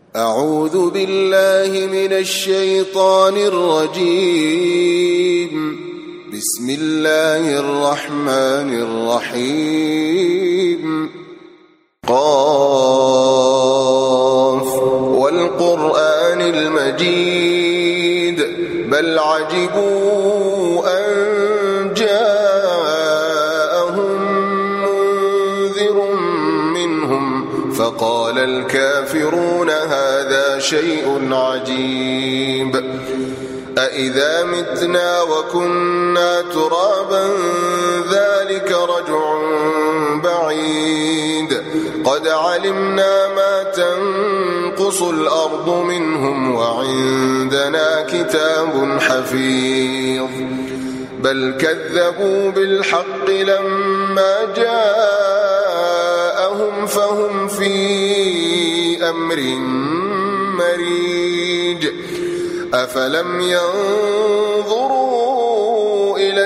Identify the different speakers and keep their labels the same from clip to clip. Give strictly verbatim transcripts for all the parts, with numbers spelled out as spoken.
Speaker 1: أعوذ بالله من الشيطان الرجيم. بسم الله الرحمن الرحيم. قاف والقرآن المجيد بل عجبوا أن جاءهم منذر منهم فقال الكافرون هذا شيء عجيب. أإذا متنا وكنا ترابا ذلك رجع بعيد قد علمنا ما تنقص الأرض منهم وعندنا كتاب حفيظ بل كذبوا بالحق لما جاءهم فهم في أمر مريج. أفلم ينظروا إلى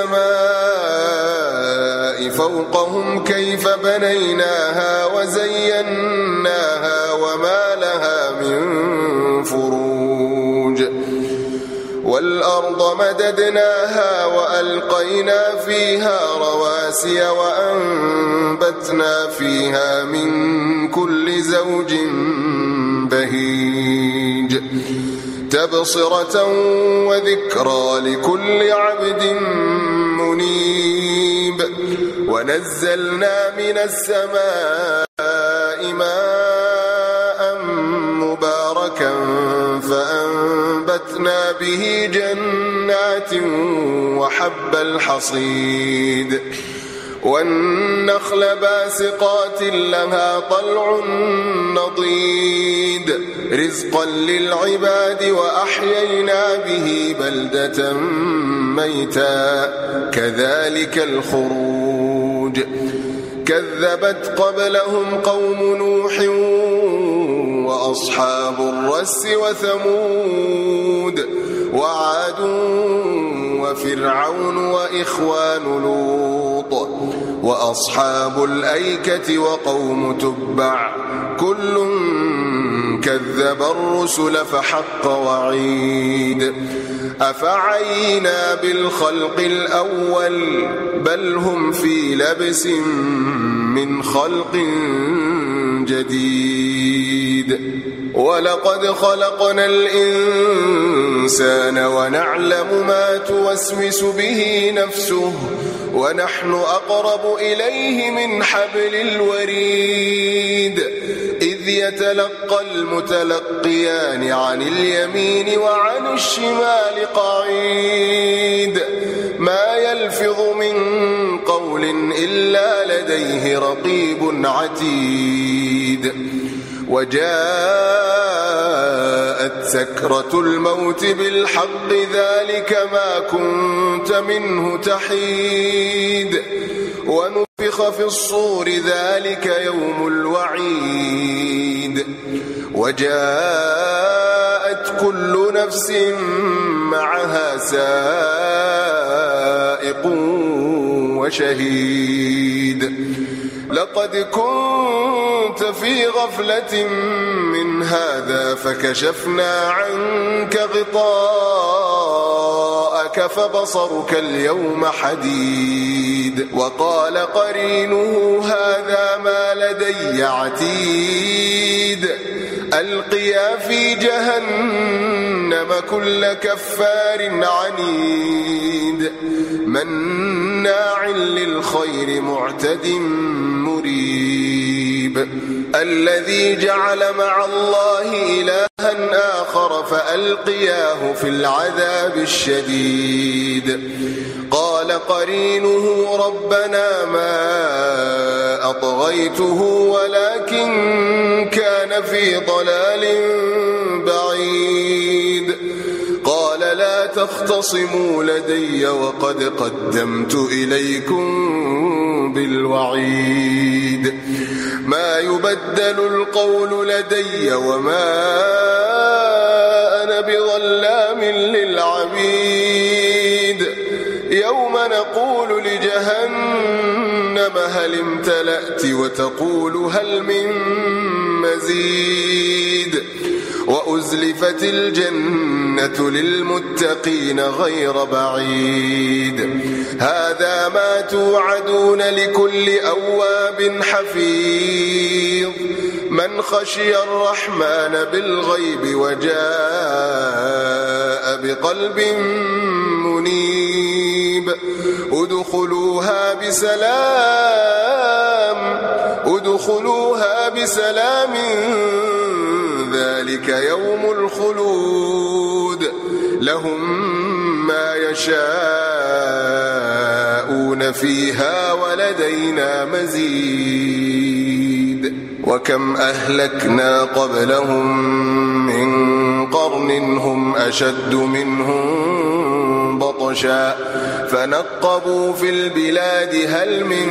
Speaker 1: السماء فوقهم كيف بنيناها وزيناها وما لها من فروج والأرض مددناها وألقينا فيها رواسي وأنبتنا فيها من كل زوج بهيج تبصرة وذكرى لكل عبد منيب. ونزلنا من السماء ماء مباركا فأنبتنا به جنات وحب الحصيد والنخل باسقات لها طلع نضيد رزقا للعباد وأحيينا به بلدة ميتا كذلك الخروج. كذبت قبلهم قوم نوح وأصحاب الرس وثمود وعاد وفرعون وإخوان لوط وأصحاب الأيكة وقوم تبع كل كذب الرسل فحق وعيد. أفعينا بالخلق الأول بل هم في لبس من خلق جديد. ولقد خلقنا الإنسان ونعلم ما توسوس به نفسه ونحن أقرب إليه من حبل الوريد إذ يتلقى المتلقيان عن اليمين وعن الشمال قعيد ما يلفظ من قول إلا لديه رقيب عتيد. وجاءت سكرة الموت بالحق ذلك ما كنت منه تحيد ونفخ في الصور ذلك يوم الوعيد. وجاءت كل نفس معها سائق وشهيد. لقد كنت في غفلة من هذا فكشفنا عنك غطاءك فبصرك اليوم حديد. وقال قرينه هذا ما لدي عتيد. ألقيا في جهنم كل كفار عنيد مناع للخير معتد مريب. الذي جعل مع الله إلها آخر فألقياه في العذاب الشديد. قال قرينه ربنا ما أطغيته ولكن كان في ضلال بعيد. قال لا تختصموا لدي وقد قدمت إليكم بالوعيد. ما يبدل القول لدي وما أنا بظلام للعبيد. يوم نقول لجهنم هل امتلأت وتقول هل من مزيد وأزلفت الجنة للمتقين غير بعيد هذا ما توعدون لكل أواب حفيظ من خشي الرحمن بالغيب وجاء بقلب منيب ادخلوها بسلام ادخلوها بسلام ذلك يوم الخلود لهم ما يشاءون فيها ولدينا مزيد وكم أهلكنا قبلهم من قرن هم أشد منهم بطشا فنقبوا في البلاد هل من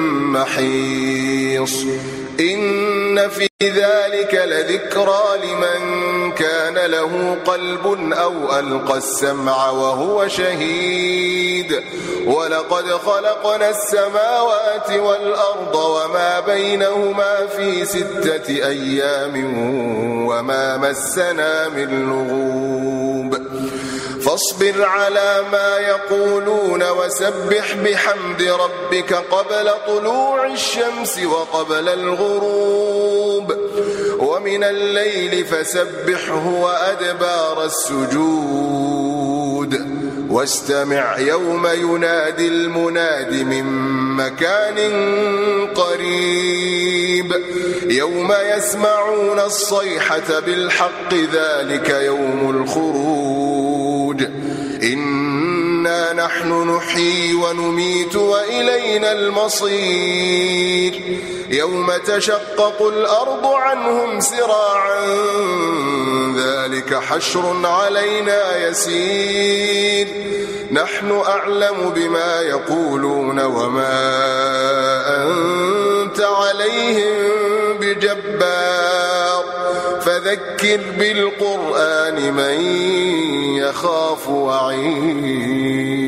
Speaker 1: محيص إن في ذلك لذكرى لمن كان له قلب أو ألقى السمع وهو شهيد ولقد خلقنا السماوات والأرض وما بينهما في ستة أيام وما مسنا من لغوب فاصبر على ما يقولون وسبح بحمد ربك قبل طلوع الشمس وقبل الغروب ومن الليل فسبحه وأدبار السجود واستمع يوم ينادي المناد من مكان قريب يوم يسمعون الصيحة بالحق ذلك يوم الخروج إنا نحن نحيي ونميت وإلينا المصير يوم تشقق الأرض عنهم سراعا ذلك حشر علينا يسير نحن أعلم بما يقولون وما أنت عليهم بجبار فذكر بالقرآن من يخاف وعيد